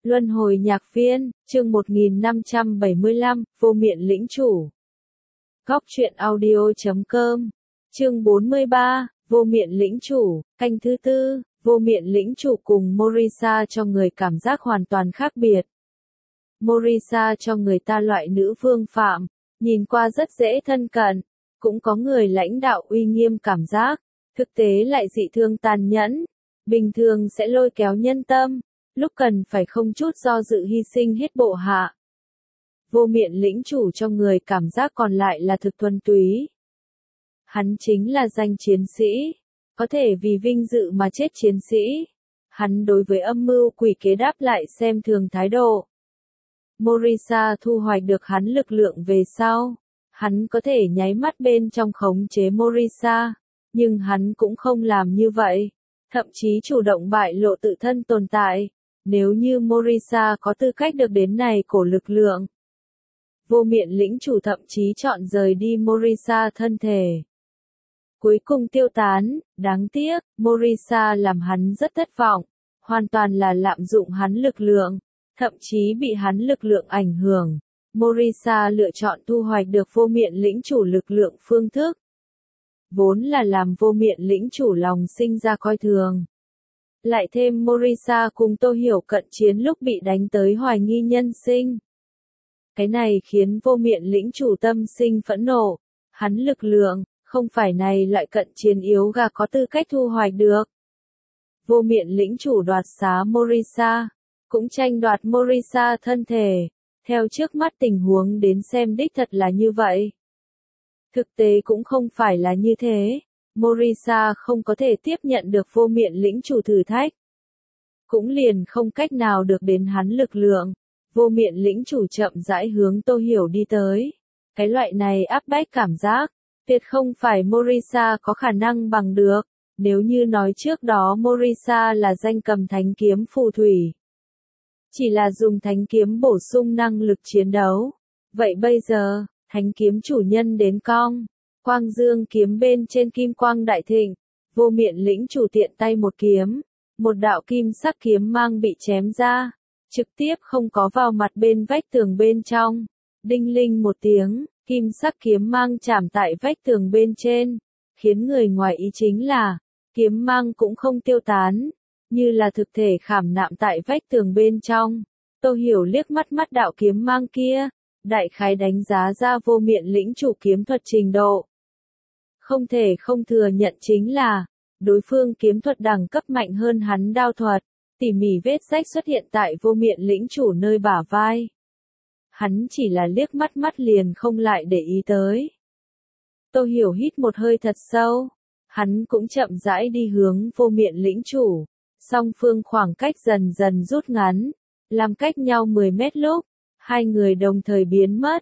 Luân hồi nhạc viên, chương 1575, vô miệng lĩnh chủ. Góc truyện audio.com, chương 43, vô miệng lĩnh chủ, canh thứ tư, vô miệng lĩnh chủ cùng Morisa cho người cảm giác hoàn toàn khác biệt. Morisa cho người ta loại nữ vương phạm, nhìn qua rất dễ thân cận, cũng có người lãnh đạo uy nghiêm cảm giác, thực tế lại dị thương tàn nhẫn, bình thường sẽ lôi kéo nhân tâm. Lúc cần phải không chút do dự hy sinh hết bộ hạ. Vô miệng lĩnh chủ cho người cảm giác còn lại là thực thuần túy. Hắn chính là danh chiến sĩ, có thể vì vinh dự mà chết chiến sĩ. Hắn đối với âm mưu quỷ kế đáp lại xem thường thái độ. Morisa thu hoạch được hắn lực lượng về sau. Hắn có thể nháy mắt bên trong khống chế Morisa, nhưng hắn cũng không làm như vậy. Thậm chí chủ động bại lộ tự thân tồn tại. Nếu như Morisa có tư cách được đến này cổ lực lượng. Vô miệng lĩnh chủ thậm chí chọn rời đi Morisa thân thể. Cuối cùng tiêu tán, đáng tiếc, Morisa làm hắn rất thất vọng. Hoàn toàn là lạm dụng hắn lực lượng, thậm chí bị hắn lực lượng ảnh hưởng. Morisa lựa chọn thu hoạch được vô miệng lĩnh chủ lực lượng phương thức. Vốn là làm vô miệng lĩnh chủ lòng sinh ra coi thường. Lại thêm Morisa cùng Tô Hiểu cận chiến lúc bị đánh tới hoài nghi nhân sinh. Cái này khiến vô miệng lĩnh chủ tâm sinh phẫn nộ. Hắn lực lượng, không phải này loại cận chiến yếu gà có tư cách thu hoạch được. Vô miệng lĩnh chủ đoạt xá Morisa, cũng tranh đoạt Morisa thân thể. Theo trước mắt tình huống đến xem đích thật là như vậy. Thực tế cũng không phải là như thế. Morisa không có thể tiếp nhận được vô miệng lĩnh chủ thử thách. Cũng liền không cách nào được đến hắn lực lượng. Vô miệng lĩnh chủ chậm rãi hướng Tô Hiểu đi tới. Cái loại này áp bách cảm giác, tuyệt không phải Morisa có khả năng bằng được. Nếu như nói trước đó Morisa là danh cầm thánh kiếm phù thủy. Chỉ là dùng thánh kiếm bổ sung năng lực chiến đấu. Vậy bây giờ, thánh kiếm chủ nhân đến cong. Quang dương kiếm bên trên kim quang đại thịnh, vô miệng lĩnh chủ tiện tay một kiếm, một đạo kim sắc kiếm mang bị chém ra, trực tiếp không có vào mặt bên vách tường bên trong, đinh linh một tiếng, kim sắc kiếm mang chạm tại vách tường bên trên, khiến người ngoài ý chính là, kiếm mang cũng không tiêu tán, như là thực thể khảm nạm tại vách tường bên trong. Tô Hiểu liếc mắt đạo kiếm mang kia, đại khái đánh giá ra vô miệng lĩnh chủ kiếm thuật trình độ. Không thể không thừa nhận chính là, đối phương kiếm thuật đẳng cấp mạnh hơn hắn đao thuật, tỉ mỉ vết rách xuất hiện tại vô miệng lĩnh chủ nơi bả vai. Hắn chỉ là liếc mắt liền không lại để ý tới. Tô Hiểu hít một hơi thật sâu, hắn cũng chậm rãi đi hướng vô miệng lĩnh chủ, song phương khoảng cách dần dần rút ngắn, làm cách nhau 10 mét lúc, hai người đồng thời biến mất,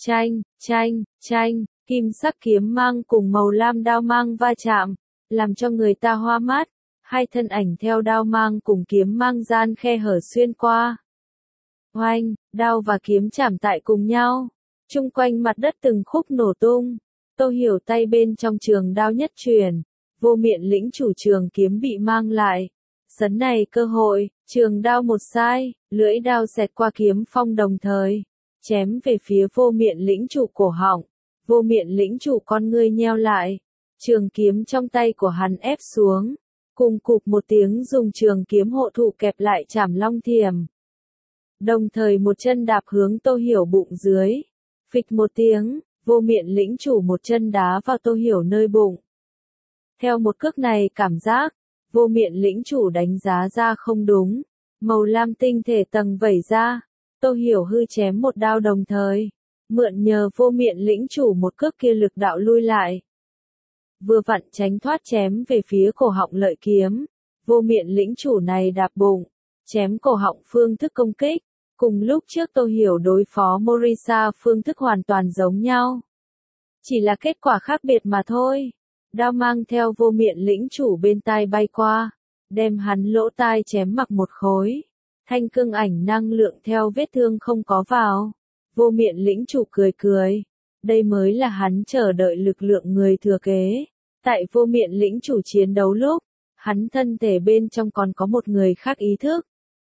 tranh. Kim sắc kiếm mang cùng màu lam đao mang va chạm, làm cho người ta hoa mắt, hai thân ảnh theo đao mang cùng kiếm mang gian khe hở xuyên qua. Oanh, đao và kiếm chạm tại cùng nhau, chung quanh mặt đất từng khúc nổ tung, Tô Hiểu tay bên trong trường đao nhất truyền, vô miệng lĩnh chủ trường kiếm bị mang lại. Sấn này cơ hội, trường đao một sai, lưỡi đao xẹt qua kiếm phong đồng thời, chém về phía vô miệng lĩnh chủ cổ họng. Vô miệng lĩnh chủ con ngươi nheo lại, trường kiếm trong tay của hắn ép xuống, cùng cụp một tiếng dùng trường kiếm hộ thủ kẹp lại chảm long thiềm. Đồng thời một chân đạp hướng Tô Hiểu bụng dưới, phịch một tiếng, vô miệng lĩnh chủ một chân đá vào Tô Hiểu nơi bụng. Theo một cước này cảm giác, vô miệng lĩnh chủ đánh giá ra không đúng, màu lam tinh thể tầng vẩy ra, Tô Hiểu hư chém một đao đồng thời. Mượn nhờ vô miệng lĩnh chủ một cước kia lực đạo lui lại. Vừa vặn tránh thoát chém về phía cổ họng lợi kiếm. Vô miệng lĩnh chủ này đạp bụng, chém cổ họng phương thức công kích. Cùng lúc trước Tô Hiểu đối phó Morisa phương thức hoàn toàn giống nhau. Chỉ là kết quả khác biệt mà thôi. Đao mang theo vô miệng lĩnh chủ bên tai bay qua, đem hắn lỗ tai chém mặc một khối. Thanh cương ảnh năng lượng theo vết thương không có vào. Vô miệng lĩnh chủ cười. Đây mới là hắn chờ đợi lực lượng người thừa kế. Tại vô miệng lĩnh chủ chiến đấu lúc, hắn thân thể bên trong còn có một người khác ý thức.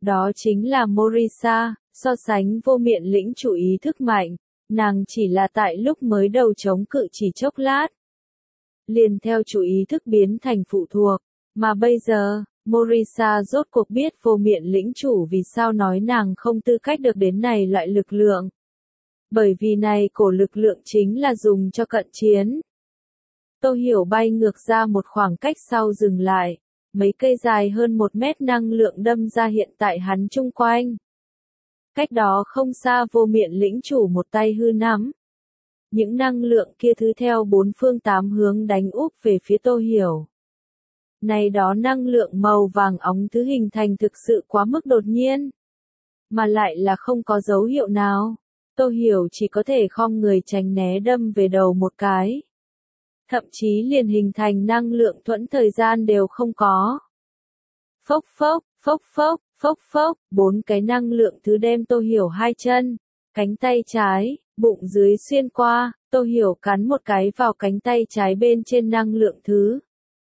Đó chính là Morisa, so sánh vô miện lĩnh chủ ý thức mạnh, nàng chỉ là tại lúc mới đầu chống cự chỉ chốc lát. Liền theo chủ ý thức biến thành phụ thuộc, mà bây giờ, Morisa rốt cuộc biết vô miện lĩnh chủ vì sao nói nàng không tư cách được đến này loại lực lượng. Bởi vì này cổ lực lượng chính là dùng cho cận chiến. Tô Hiểu bay ngược ra một khoảng cách sau dừng lại, mấy cây dài hơn 1 mét năng lượng đâm ra hiện tại hắn chung quanh. Cách đó không xa vô miện lĩnh chủ một tay hư nắm. Những năng lượng kia thứ theo 4 phương 8 hướng đánh úp về phía Tô Hiểu. Này đó năng lượng màu vàng óng thứ hình thành thực sự quá mức đột nhiên. Mà lại là không có dấu hiệu nào. Tô Hiểu chỉ có thể khom người tránh né đâm về đầu một cái. Thậm chí liền hình thành năng lượng thuẫn thời gian đều không có. Phốc phốc, phốc phốc, phốc phốc, 4 cái năng lượng thứ đem Tô Hiểu 2 chân, cánh tay trái, bụng dưới xuyên qua, Tô Hiểu cắn một cái vào cánh tay trái bên trên năng lượng thứ.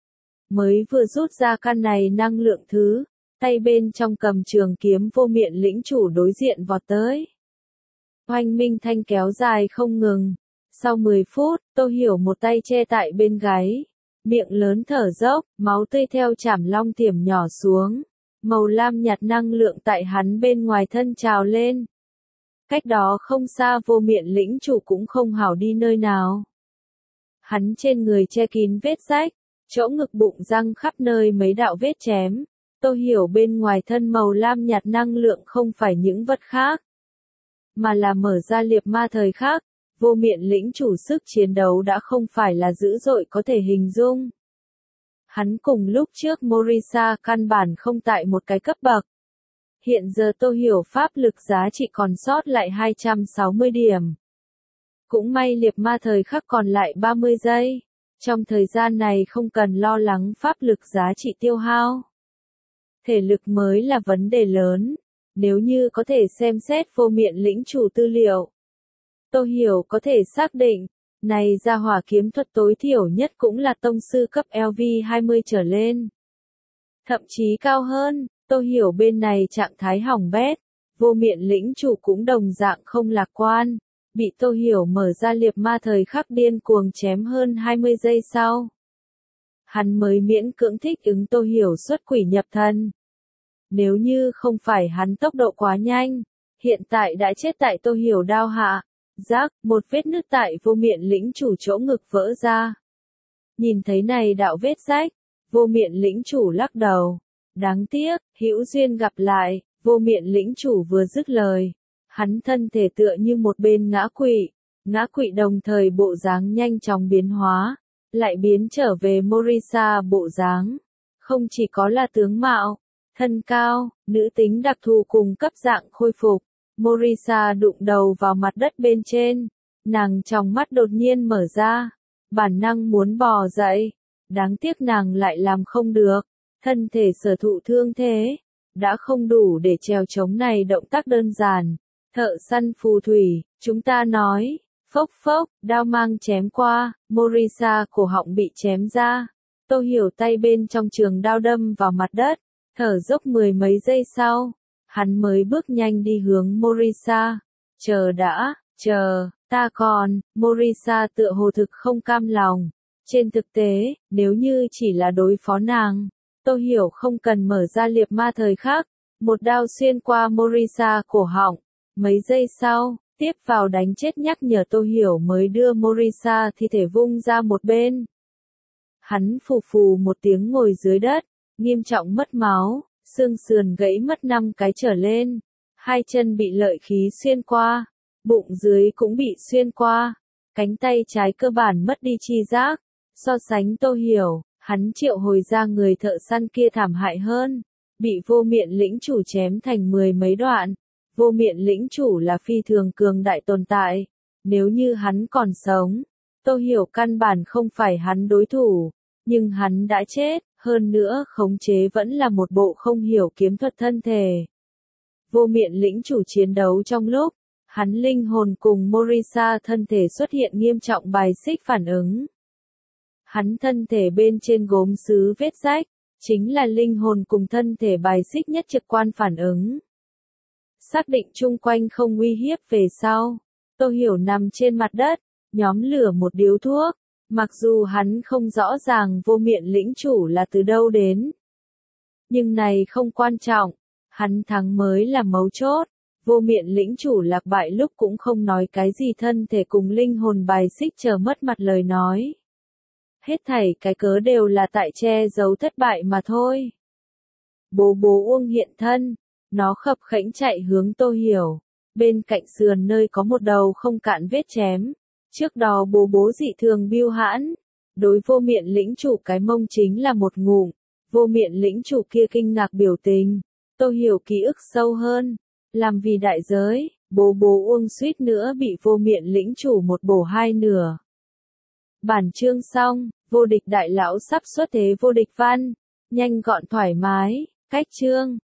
Mới vừa rút ra căn này năng lượng thứ, tay bên trong cầm trường kiếm vô miện lĩnh chủ đối diện vọt tới. Oanh minh thanh kéo dài không ngừng. Sau 10 phút, Tô Hiểu một tay che tại bên gáy, miệng lớn thở dốc, máu tươi theo chảm long tiềm nhỏ xuống. Màu lam nhạt năng lượng tại hắn bên ngoài thân trào lên. Cách đó không xa vô miện lĩnh chủ cũng không hảo đi nơi nào. Hắn trên người che kín vết rách, chỗ ngực bụng răng khắp nơi mấy đạo vết chém. Tô Hiểu bên ngoài thân màu lam nhạt năng lượng không phải những vật khác, mà là mở ra liệp ma thời khắc. Vô miện lĩnh chủ sức chiến đấu đã không phải là dữ dội có thể hình dung. Hắn cùng lúc trước Morisa căn bản không tại một cái cấp bậc. Hiện giờ Tô Hiểu pháp lực giá trị còn sót lại 260 điểm. Cũng may liệp ma thời khắc còn lại 30 giây. Trong thời gian này không cần lo lắng pháp lực giá trị tiêu hao. Thể lực mới là vấn đề lớn. Nếu như có thể xem xét vô miện lĩnh chủ tư liệu, Tô Hiểu có thể xác định, này ra hỏa kiếm thuật tối thiểu nhất cũng là tông sư cấp LV20 trở lên. Thậm chí cao hơn, Tô Hiểu bên này trạng thái hỏng bét, vô miện lĩnh chủ cũng đồng dạng không lạc quan, bị Tô Hiểu mở ra liệp ma thời khắc điên cuồng chém hơn 20 giây sau. Hắn mới miễn cưỡng thích ứng Tô Hiểu xuất quỷ nhập thần. Nếu như không phải hắn tốc độ quá nhanh, hiện tại đã chết tại Tô Hiểu đao hạ. Rác, một vết nứt tại vô miện lĩnh chủ chỗ ngực vỡ ra. Nhìn thấy này đạo vết rách, vô miện lĩnh chủ lắc đầu. Đáng tiếc, hữu duyên gặp lại, vô miện lĩnh chủ vừa dứt lời. Hắn thân thể tựa như một bên ngã quỵ đồng thời bộ dáng nhanh chóng biến hóa, lại biến trở về Morisa bộ dáng. Không chỉ có là tướng mạo, thân cao, nữ tính đặc thù cùng cấp dạng khôi phục. Morisa đụng đầu vào mặt đất bên trên, nàng trong mắt đột nhiên mở ra, bản năng muốn bò dậy, đáng tiếc nàng lại làm không được, thân thể sở thụ thương thế, đã không đủ để trèo chống này động tác đơn giản. Thợ săn phù thủy, chúng ta nói, phốc phốc, đao mang chém qua, Morisa cổ họng bị chém ra, Tô Hiểu tay bên trong trường đao đâm vào mặt đất, thở dốc 10 mấy giây sau. Hắn mới bước nhanh đi hướng Morisa. Chờ đã, chờ, ta còn, Morisa tựa hồ thực không cam lòng. Trên thực tế, nếu như chỉ là đối phó nàng, Tô Hiểu không cần mở ra liệp ma thời khắc. Một đao xuyên qua Morisa cổ họng. Mấy giây sau, tiếp vào đánh chết nhắc nhở Tô Hiểu mới đưa Morisa thi thể vung ra một bên. Hắn phù phù một tiếng ngồi dưới đất, nghiêm trọng mất máu. Xương sườn gãy mất 5 cái trở lên, 2 chân bị lợi khí xuyên qua, bụng dưới cũng bị xuyên qua, cánh tay trái cơ bản mất đi chi giác. So sánh Tô Hiểu, hắn triệu hồi ra người thợ săn kia thảm hại hơn, bị vô miện lĩnh chủ chém thành 10 mấy đoạn. Vô miện lĩnh chủ là phi thường cường đại tồn tại, nếu như hắn còn sống, Tô Hiểu căn bản không phải hắn đối thủ, nhưng hắn đã chết. Hơn nữa khống chế vẫn là một bộ không hiểu kiếm thuật thân thể. Vô miện lĩnh chủ chiến đấu trong lúc, hắn linh hồn cùng Morisa thân thể xuất hiện nghiêm trọng bài xích phản ứng. Hắn thân thể bên trên gốm sứ vết rách, chính là linh hồn cùng thân thể bài xích nhất trực quan phản ứng. Xác định chung quanh không uy hiếp về sau, Tô Hiểu nằm trên mặt đất, nhóm lửa một điếu thuốc, mặc dù hắn không rõ ràng vô miện lĩnh chủ là từ đâu đến. Nhưng này không quan trọng, hắn thắng mới là mấu chốt, vô miện lĩnh chủ lạc bại lúc cũng không nói cái gì thân thể cùng linh hồn bài xích chờ mất mặt lời nói. Hết thảy cái cớ đều là tại che giấu thất bại mà thôi. Bố bố Uông hiện thân, nó khập khẽnh chạy hướng Tô Hiểu, bên cạnh sườn nơi có một đầu không cạn vết chém. Trước đó bố bố dị thường biêu hãn, đối vô miện lĩnh chủ cái mông chính là một ngụm, vô miện lĩnh chủ kia kinh ngạc biểu tình, Tô Hiểu ký ức sâu hơn, làm vì đại giới, bố bố Uông suýt nữa bị vô miện lĩnh chủ một bổ hai nửa. Bản chương xong, vô địch đại lão sắp xuất thế vô địch văn, nhanh gọn thoải mái, cách chương.